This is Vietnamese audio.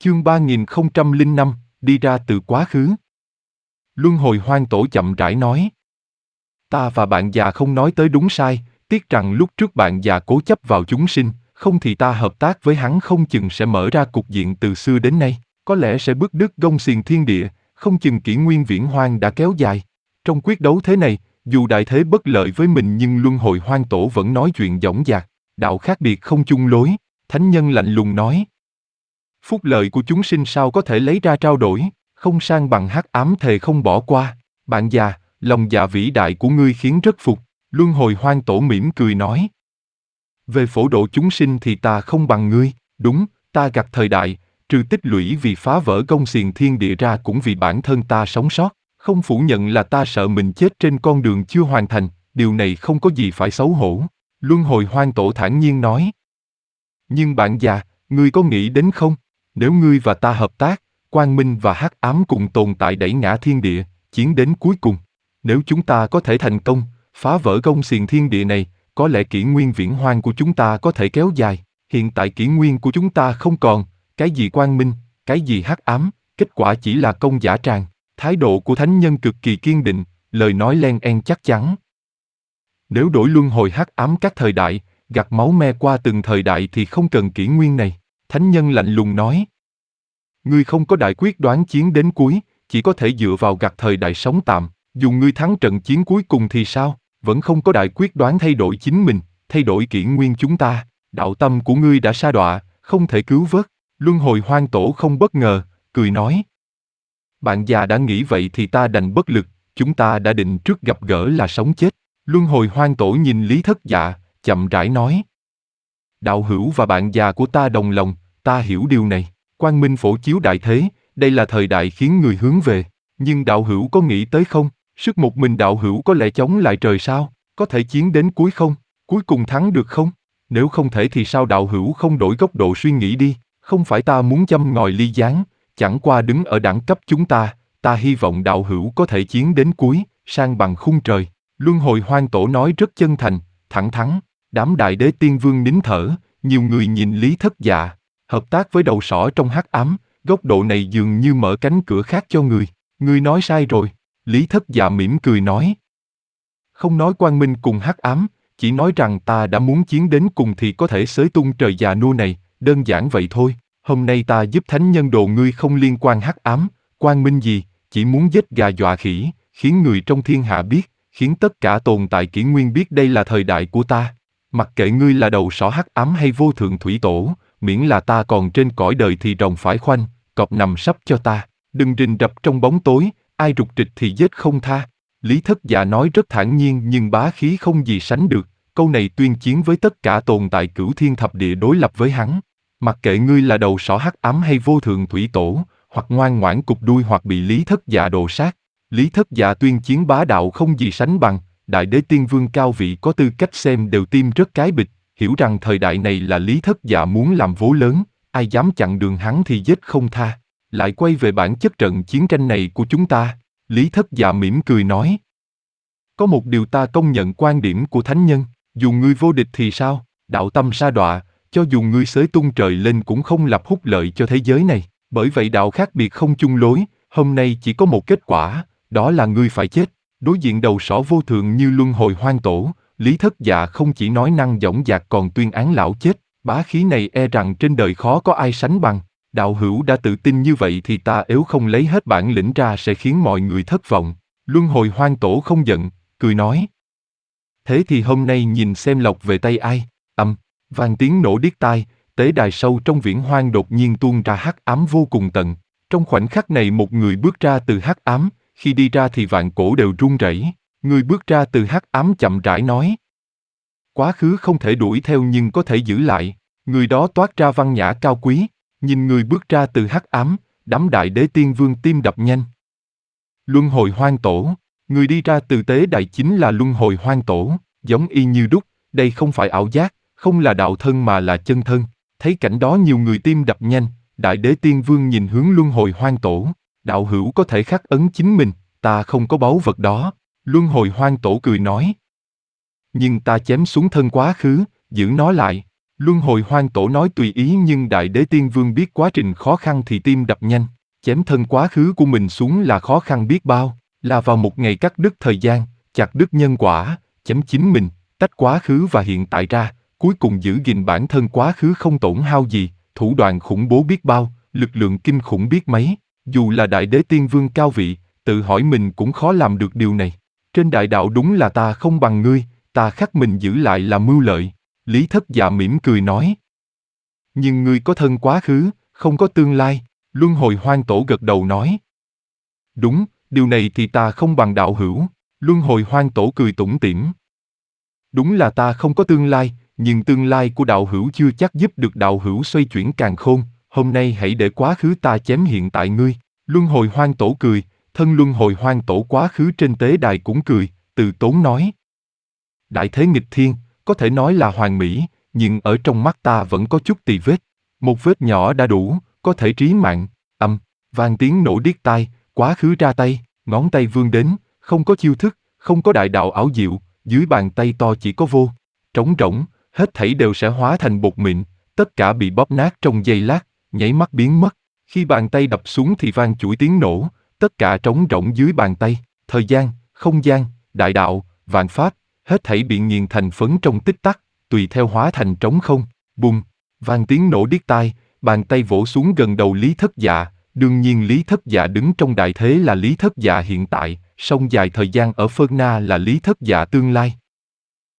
Chương 3005, đi ra từ quá khứ. Luân hồi hoang tổ chậm rãi nói. Ta và bạn già không nói tới đúng sai, tiếc rằng lúc trước bạn già cố chấp vào chúng sinh, không thì ta hợp tác với hắn không chừng sẽ mở ra cục diện từ xưa đến nay, có lẽ sẽ bứt đứt gông xiềng thiên địa, không chừng kỷ nguyên viễn hoang đã kéo dài. Trong quyết đấu thế này, dù đại thế bất lợi với mình nhưng luân hồi hoang tổ vẫn nói chuyện dõng dạc, đạo khác biệt không chung lối, thánh nhân lạnh lùng nói. Phúc lợi của chúng sinh sao có thể lấy ra trao đổi, không sang bằng hắc ám thề không bỏ qua. Bạn già, lòng dạ vĩ đại của ngươi khiến rất phục. Luân hồi hoang tổ mỉm cười nói. Về phổ độ chúng sinh thì ta không bằng ngươi, đúng, ta gặt thời đại, trừ tích lũy vì phá vỡ gông xiềng thiên địa ra cũng vì bản thân ta sống sót, không phủ nhận là ta sợ mình chết trên con đường chưa hoàn thành, điều này không có gì phải xấu hổ. Luân hồi hoang tổ thản nhiên nói. Nhưng bạn già, ngươi có nghĩ đến không? Nếu ngươi và ta hợp tác, quang minh và hắc ám cùng tồn tại đẩy ngã thiên địa, chiến đến cuối cùng. Nếu chúng ta có thể thành công, phá vỡ gông xiềng thiên địa này, có lẽ kỷ nguyên viễn hoang của chúng ta có thể kéo dài. Hiện tại kỷ nguyên của chúng ta không còn, cái gì quang minh, cái gì hắc ám, kết quả chỉ là công giả tràng. Thái độ của thánh nhân cực kỳ kiên định, lời nói len en chắc chắn. Nếu đổi luân hồi hắc ám các thời đại, gặt máu me qua từng thời đại thì không cần kỷ nguyên này. Thánh nhân lạnh lùng nói. Ngươi không có đại quyết đoán chiến đến cuối, chỉ có thể dựa vào gặt thời đại sống tạm. Dù ngươi thắng trận chiến cuối cùng thì sao, vẫn không có đại quyết đoán thay đổi chính mình, thay đổi kỷ nguyên chúng ta. Đạo tâm của ngươi đã sa đọa, không thể cứu vớt. Luân hồi hoang tổ không bất ngờ, cười nói. Bạn già đã nghĩ vậy thì ta đành bất lực, chúng ta đã định trước gặp gỡ là sống chết. Luân hồi hoang tổ nhìn Lý Thất Dạ, chậm rãi nói. Đạo hữu và bạn già của ta đồng lòng, ta hiểu điều này. Quang minh phổ chiếu đại thế, đây là thời đại khiến người hướng về. Nhưng đạo hữu có nghĩ tới không? Sức một mình đạo hữu có lẽ chống lại trời sao? Có thể chiến đến cuối không? Cuối cùng thắng được không? Nếu không thể thì sao đạo hữu không đổi góc độ suy nghĩ đi? Không phải ta muốn châm ngòi ly gián, chẳng qua đứng ở đẳng cấp chúng ta hy vọng đạo hữu có thể chiến đến cuối, sang bằng khung trời. Luân hồi hoang tổ nói rất chân thành, thẳng thắn. Đám đại đế tiên vương nín thở, nhiều người nhìn Lý Thất Dạ, hợp tác với đầu sỏ trong hắc ám, góc độ này dường như mở cánh cửa khác cho người. Ngươi nói sai rồi. Lý Thất Dạ mỉm cười nói. Không nói quang minh cùng hắc ám, chỉ nói rằng ta đã muốn chiến đến cùng thì có thể xới tung trời già nua này, đơn giản vậy thôi. Hôm nay ta giúp thánh nhân đồ ngươi không liên quan hắc ám, quang minh gì, chỉ muốn giết gà dọa khỉ, khiến người trong thiên hạ biết, khiến tất cả tồn tại kỷ nguyên biết đây là thời đại của ta. Mặc kệ ngươi là đầu sỏ hắc ám hay vô thượng thủy tổ, miễn là ta còn trên cõi đời thì rồng phải khoanh, cọp nằm sấp cho ta. Đừng rình rập trong bóng tối, ai rục rịch thì giết không tha. Lý Thất Dạ nói rất thản nhiên nhưng bá khí không gì sánh được, câu này tuyên chiến với tất cả tồn tại cửu thiên thập địa đối lập với hắn. Mặc kệ ngươi là đầu sỏ hắc ám hay vô thượng thủy tổ, hoặc ngoan ngoãn cụp đuôi hoặc bị Lý Thất Dạ đồ sát. Lý Thất Dạ tuyên chiến bá đạo không gì sánh bằng, đại đế tiên vương cao vị có tư cách xem đều tim rất cái bịch, hiểu rằng thời đại này là Lý Thất Dạ muốn làm vố lớn, ai dám chặn đường hắn thì giết không tha. Lại quay về bản chất trận chiến tranh này của chúng ta, Lý Thất Dạ mỉm cười nói. Có một điều ta công nhận quan điểm của thánh nhân, dù ngươi vô địch thì sao, đạo tâm sa đọa, cho dù ngươi xới tung trời lên cũng không lập hút lợi cho thế giới này, bởi vậy đạo khác biệt không chung lối, hôm nay chỉ có một kết quả, đó là ngươi phải chết. Đối diện đầu sỏ vô thượng như luân hồi hoang tổ, Lý Thất Dạ không chỉ nói năng dõng dạc còn tuyên án lão chết, bá khí này e rằng trên đời khó có ai sánh bằng. Đạo hữu đã tự tin như vậy thì ta nếu không lấy hết bản lĩnh ra sẽ khiến mọi người thất vọng. Luân hồi hoang tổ không giận, cười nói. Thế thì hôm nay nhìn xem lộc về tay ai. Vang tiếng nổ điếc tai, tế đài sâu trong viễn hoang đột nhiên tuôn ra hắc ám vô cùng tận. Trong khoảnh khắc này một người bước ra từ hắc ám, khi đi ra thì vạn cổ đều run rẩy. Người bước ra từ hắc ám chậm rãi nói. Quá khứ không thể đuổi theo nhưng có thể giữ lại. Người đó toát ra văn nhã cao quý. Nhìn người bước ra từ hắc ám, đám đại đế tiên vương tim đập nhanh. Luân hồi hoang tổ, người đi ra từ tế đại chính là luân hồi hoang tổ, giống y như đúc, đây không phải ảo giác, không là đạo thân mà là chân thân. Thấy cảnh đó nhiều người tim đập nhanh, đại đế tiên vương nhìn hướng luân hồi hoang tổ, đạo hữu có thể khắc ấn chính mình, ta không có báu vật đó. Luân hồi hoang tổ cười nói. Nhưng ta chém xuống thân quá khứ, giữ nó lại. Luân hồi hoang tổ nói tùy ý nhưng Đại Đế Tiên Vương biết quá trình khó khăn thì tim đập nhanh, chém thân quá khứ của mình xuống là khó khăn biết bao, là vào một ngày cắt đứt thời gian, chặt đứt nhân quả, chém chính mình, tách quá khứ và hiện tại ra, cuối cùng giữ gìn bản thân quá khứ không tổn hao gì, thủ đoạn khủng bố biết bao, lực lượng kinh khủng biết mấy, dù là Đại Đế Tiên Vương cao vị, tự hỏi mình cũng khó làm được điều này. Trên đại đạo đúng là ta không bằng ngươi, ta khắc mình giữ lại là mưu lợi. Lý Thất Dạ mỉm cười nói. Nhưng ngươi có thân quá khứ, không có tương lai, Luân hồi hoang tổ gật đầu nói. Đúng, điều này thì ta không bằng đạo hữu, Luân hồi hoang tổ cười tủm tỉm. Đúng là ta không có tương lai, nhưng tương lai của đạo hữu chưa chắc giúp được đạo hữu xoay chuyển càn khôn, hôm nay hãy để quá khứ ta chém hiện tại ngươi. Luân hồi hoang tổ cười, thân luân hồi hoang tổ quá khứ trên tế đài cũng cười, từ tốn nói. Đại thế nghịch thiên, có thể nói là hoàn mỹ, nhưng ở trong mắt ta vẫn có chút tì vết. Một vết nhỏ đã đủ, có thể trí mạng. Vang tiếng nổ điếc tai, quá khứ ra tay, ngón tay vươn đến, không có chiêu thức, không có đại đạo ảo diệu, dưới bàn tay to chỉ có vô. Trống rỗng, hết thảy đều sẽ hóa thành bột mịn, tất cả bị bóp nát trong giây lát, nháy mắt biến mất. Khi bàn tay đập xuống thì vang chuỗi tiếng nổ, tất cả trống rỗng dưới bàn tay, thời gian, không gian, đại đạo, vạn pháp, hết thảy bị nghiền thành phấn trong tích tắc, tùy theo hóa thành trống không. Bùm, vang tiếng nổ điếc tai, bàn tay vỗ xuống gần đầu Lý Thất Dạ. Đương nhiên Lý Thất Dạ đứng trong đại thế là Lý Thất Dạ hiện tại, sông dài thời gian ở Phân Na là Lý Thất Dạ tương lai.